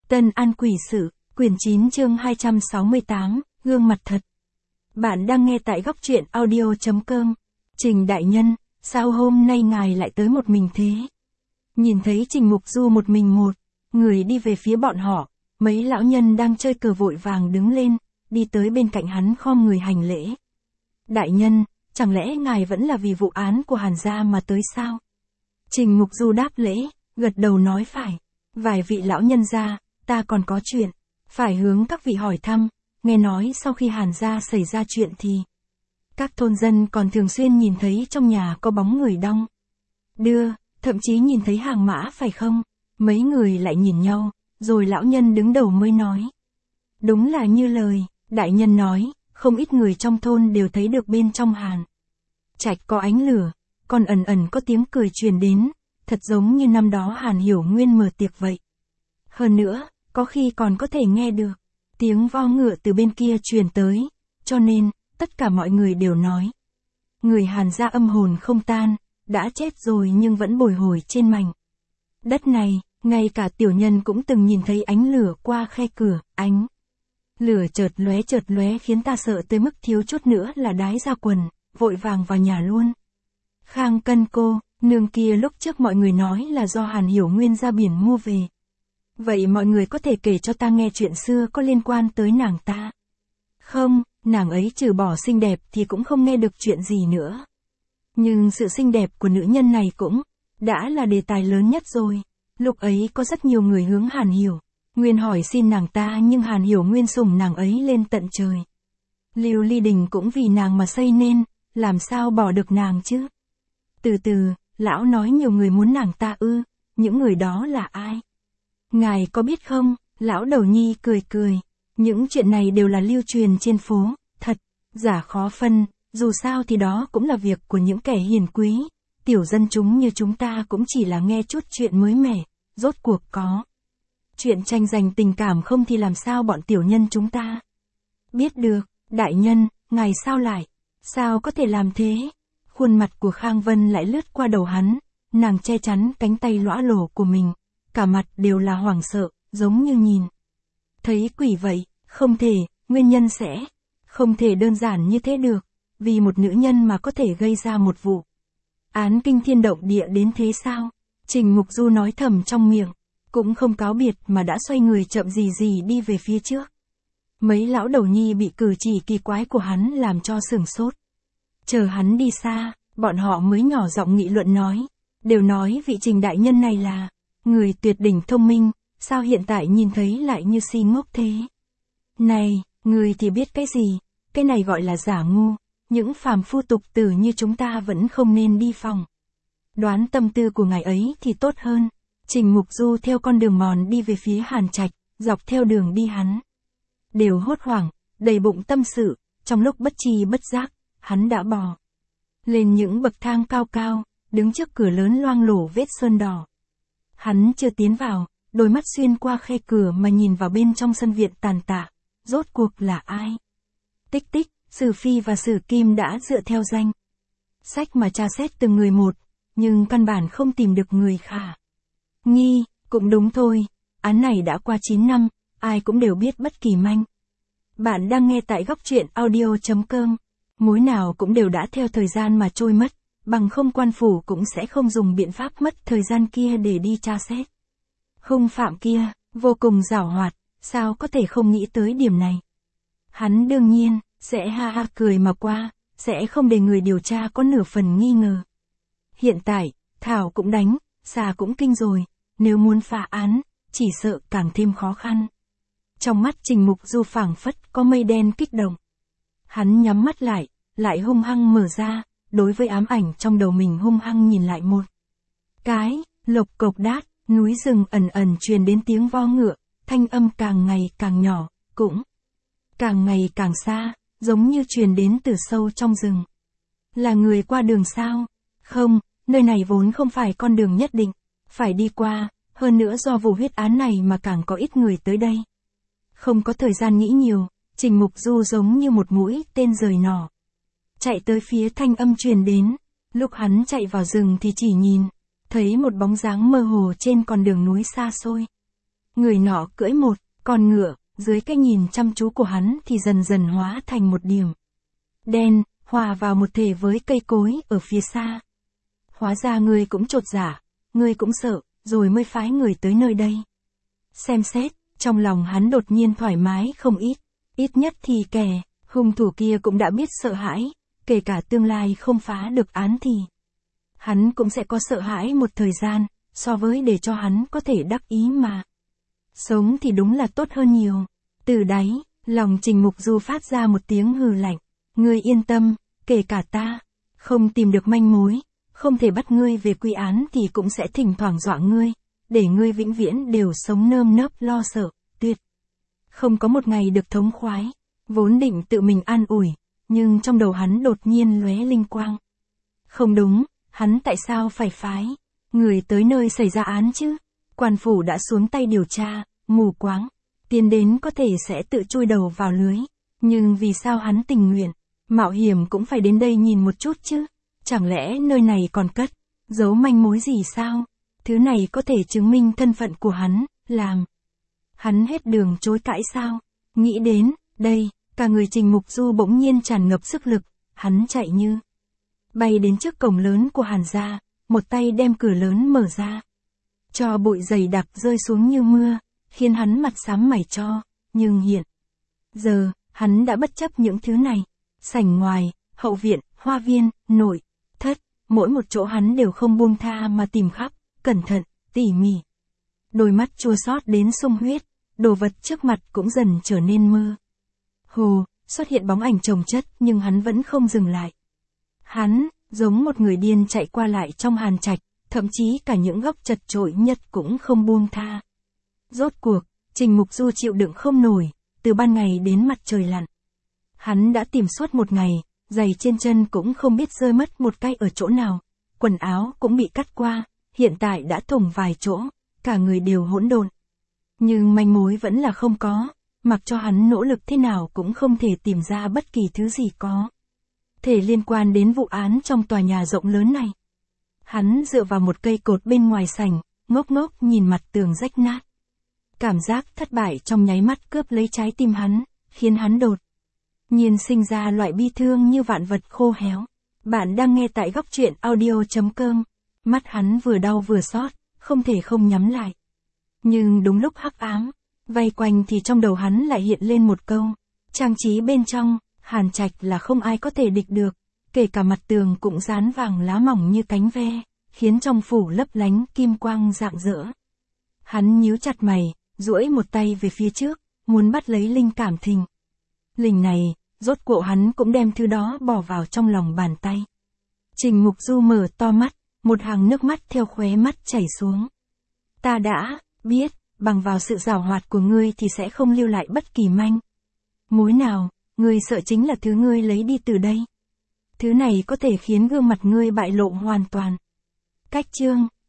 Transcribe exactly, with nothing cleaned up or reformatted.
Tân An Quỷ Sự, quyển chín chương hai trăm sáu mươi tám, gương mặt thật. Bạn đang nghe tại góc truyện audio chấm com. Trình đại nhân, sao hôm nay ngài lại tới một mình thế? Nhìn thấy Trình Mục Du một mình một, người đi về phía bọn họ, mấy lão nhân đang chơi cờ vội vàng đứng lên, đi tới bên cạnh hắn khom người hành lễ. Đại nhân, chẳng lẽ ngài vẫn là vì vụ án của Hàn gia mà tới sao? Trình Mục Du đáp lễ, gật đầu nói phải. Vài vị lão nhân gia, ta còn có chuyện, phải hướng các vị hỏi thăm, nghe nói sau khi Hàn gia xảy ra chuyện thì các thôn dân còn thường xuyên nhìn thấy trong nhà có bóng người đong đưa, thậm chí nhìn thấy hàng mã phải không? Mấy người lại nhìn nhau, rồi lão nhân đứng đầu mới nói. Đúng là như lời, đại nhân nói, không ít người trong thôn đều thấy được bên trong Hàn trạch có ánh lửa, còn ẩn ẩn có tiếng cười truyền đến, thật giống như năm đó Hàn Hiểu Nguyên mở tiệc vậy. Hơn nữa, có khi còn có thể nghe được tiếng vo ngựa từ bên kia truyền tới, cho nên, tất cả mọi người đều nói. Người Hàn gia âm hồn không tan, đã chết rồi nhưng vẫn bồi hồi trên mảnh đất này, ngay cả tiểu nhân cũng từng nhìn thấy ánh lửa qua khe cửa, ánh lửa chợt lóe chợt lóe khiến ta sợ tới mức thiếu chút nữa là đái ra quần, vội vàng vào nhà luôn. Khang Cân cô, nương kia lúc trước mọi người nói là do Hàn Hiểu Nguyên ra biển mua về. Vậy mọi người có thể kể cho ta nghe chuyện xưa có liên quan tới nàng ta? Không, nàng ấy trừ bỏ xinh đẹp thì cũng không nghe được chuyện gì nữa. Nhưng sự xinh đẹp của nữ nhân này cũng đã là đề tài lớn nhất rồi. Lúc ấy có rất nhiều người hướng Hàn Hiểu Nguyên hỏi xin nàng ta, nhưng Hàn Hiểu Nguyên sủng nàng ấy lên tận trời. Lưu Ly Đình cũng vì nàng mà xây nên, làm sao bỏ được nàng chứ? Từ từ, lão nói nhiều người muốn nàng ta ư, những người đó là ai? Ngài có biết không? Lão Đầu Nhi cười cười. Những chuyện này đều là lưu truyền trên phố, thật, giả khó phân, dù sao thì đó cũng là việc của những kẻ hiền quý. Tiểu dân chúng như chúng ta cũng chỉ là nghe chút chuyện mới mẻ, rốt cuộc có chuyện tranh giành tình cảm không thì làm sao bọn tiểu nhân chúng ta biết được. Đại nhân, ngài sao lại, sao có thể làm thế? Khuôn mặt của Khang Vân lại lướt qua đầu hắn, nàng che chắn cánh tay lõa lổ của mình, cả mặt đều là hoảng sợ, giống như nhìn thấy quỷ vậy. Không thể, nguyên nhân sẽ không thể đơn giản như thế được, vì một nữ nhân mà có thể gây ra một vụ án kinh thiên động địa đến thế sao? Trình Mục Du nói thầm trong miệng, cũng không cáo biệt mà đã xoay người chậm gì gì đi về phía trước. Mấy lão đầu nhi bị cử chỉ kỳ quái của hắn làm cho sửng sốt. Chờ hắn đi xa, bọn họ mới nhỏ giọng nghị luận nói, đều nói vị Trình đại nhân này là người tuyệt đỉnh thông minh, sao hiện tại nhìn thấy lại như si ngốc thế? Này, người thì biết cái gì, cái này gọi là giả ngu, những phàm phu tục tử như chúng ta vẫn không nên đi phòng đoán tâm tư của ngài ấy thì tốt hơn. Trình Mục Du theo con đường mòn đi về phía Hàn trạch, dọc theo đường đi hắn đều hốt hoảng, đầy bụng tâm sự, trong lúc bất tri bất giác, hắn đã bò lên những bậc thang cao cao, đứng trước cửa lớn loang lổ vết sơn đỏ. Hắn chưa tiến vào, đôi mắt xuyên qua khe cửa mà nhìn vào bên trong sân viện tàn tạ, rốt cuộc là ai? Tích tích, Sử Phi và Sử Kim đã dựa theo danh sách mà tra xét từng người một, nhưng căn bản không tìm được người khả nghi. Cũng đúng thôi, án này đã qua chín năm, ai cũng đều biết bất kỳ manh. Bạn đang nghe tại góc truyện audio chấm com. Mối nào cũng đều đã theo thời gian mà trôi mất, bằng không quan phủ cũng sẽ không dùng biện pháp mất thời gian kia để đi tra xét. Hung phạm kia, vô cùng giảo hoạt, sao có thể không nghĩ tới điểm này? Hắn đương nhiên sẽ ha ha cười mà qua, sẽ không để người điều tra có nửa phần nghi ngờ. Hiện tại, Thảo cũng đánh, Xà cũng kinh rồi, nếu muốn phá án, chỉ sợ càng thêm khó khăn. Trong mắt Trình Mục Du phảng phất có mây đen kích động. Hắn nhắm mắt lại, lại hung hăng mở ra, đối với ám ảnh trong đầu mình hung hăng nhìn lại một cái, lộc cộc đát, núi rừng ẩn ẩn truyền đến tiếng vo ngựa, thanh âm càng ngày càng nhỏ, cũng càng ngày càng xa, giống như truyền đến từ sâu trong rừng. Là người qua đường sao? Không, nơi này vốn không phải con đường nhất định phải đi qua, hơn nữa do vụ huyết án này mà càng có ít người tới đây. Không có thời gian nghĩ nhiều, Trình Mục Du giống như một mũi tên rời nỏ chạy tới phía thanh âm truyền đến. Lúc hắn chạy vào rừng thì chỉ nhìn thấy một bóng dáng mơ hồ trên con đường núi xa xôi. Người nọ cưỡi một con ngựa, dưới cái nhìn chăm chú của hắn thì dần dần hóa thành một điểm đen, hòa vào một thể với cây cối ở phía xa. Hóa ra ngươi cũng chột dạ, ngươi cũng sợ, rồi mới phái người tới nơi đây. Xem xét, trong lòng hắn đột nhiên thoải mái không ít, ít nhất thì kẻ hung thủ kia cũng đã biết sợ hãi, kể cả tương lai không phá được án thì hắn cũng sẽ có sợ hãi một thời gian, so với để cho hắn có thể đắc ý mà sống thì đúng là tốt hơn nhiều. Từ đáy lòng Trình Mục Du phát ra một tiếng hừ lạnh. Ngươi yên tâm, kể cả ta không tìm được manh mối, không thể bắt ngươi về quy án thì cũng sẽ thỉnh thoảng dọa ngươi, để ngươi vĩnh viễn đều sống nơm nớp lo sợ, tuyệt không có một ngày được thống khoái. Vốn định tự mình an ủi, nhưng trong đầu hắn đột nhiên lóe linh quang. Không đúng, hắn tại sao phải phái người tới nơi xảy ra án chứ? Quan phủ đã xuống tay điều tra, mù quáng, tiến đến có thể sẽ tự chui đầu vào lưới, nhưng vì sao hắn tình nguyện mạo hiểm cũng phải đến đây nhìn một chút chứ? Chẳng lẽ nơi này còn cất giấu manh mối gì sao? Thứ này có thể chứng minh thân phận của hắn, làm hắn hết đường chối cãi sao? Nghĩ đến đây, cả người Trình Mục Du bỗng nhiên tràn ngập sức lực, hắn chạy như bay đến trước cổng lớn của Hàn gia, một tay đem cửa lớn mở ra. Cho bụi dày đặc rơi xuống như mưa, khiến hắn mặt xám mày cho, nhưng hiện giờ, hắn đã bất chấp những thứ này. Sảnh ngoài, hậu viện, hoa viên, nội thất, mỗi một chỗ hắn đều không buông tha mà tìm khắp, cẩn thận, tỉ mỉ. Đôi mắt chua xót đến sung huyết, đồ vật trước mặt cũng dần trở nên mơ hồ, xuất hiện bóng ảnh chồng chất nhưng hắn vẫn không dừng lại. Hắn, giống một người điên chạy qua lại trong Hàn Trạch, thậm chí cả những góc chật chội nhất cũng không buông tha. Rốt cuộc, Trình Mục Du chịu đựng không nổi, từ ban ngày đến mặt trời lặn. Hắn đã tìm suốt một ngày, giày trên chân cũng không biết rơi mất một cái ở chỗ nào, quần áo cũng bị cắt qua, hiện tại đã thủng vài chỗ, cả người đều hỗn độn. Nhưng manh mối vẫn là không có, mặc cho hắn nỗ lực thế nào cũng không thể tìm ra bất kỳ thứ gì có thể liên quan đến vụ án trong tòa nhà rộng lớn này. Hắn dựa vào một cây cột bên ngoài sảnh, ngốc ngốc nhìn mặt tường rách nát. Cảm giác thất bại trong nháy mắt cướp lấy trái tim hắn, khiến hắn đột nhiên sinh ra loại bi thương như vạn vật khô héo. Bạn đang nghe tại góc truyện audio chấm com. Mắt hắn vừa đau vừa xót, không thể không nhắm lại. Nhưng đúng lúc hắc ám vây quanh thì trong đầu hắn lại hiện lên một câu. Trang trí bên trong Hàn Trạch là không ai có thể địch được, kể cả mặt tường cũng dán vàng lá mỏng như cánh ve, khiến trong phủ lấp lánh kim quang rạng rỡ. Hắn nhíu chặt mày, duỗi một tay về phía trước, muốn bắt lấy linh cảm thình lình này, rốt cuộc hắn cũng đem thứ đó bỏ vào trong lòng bàn tay. Trình Mục Du mở to mắt, một hàng nước mắt theo khóe mắt chảy xuống. Ta đã biết, bằng vào sự giảo hoạt của ngươi thì sẽ không lưu lại bất kỳ manh mối nào, ngươi sợ chính là thứ ngươi lấy đi từ đây. Thứ này có thể khiến gương mặt ngươi bại lộ hoàn toàn. Cách chương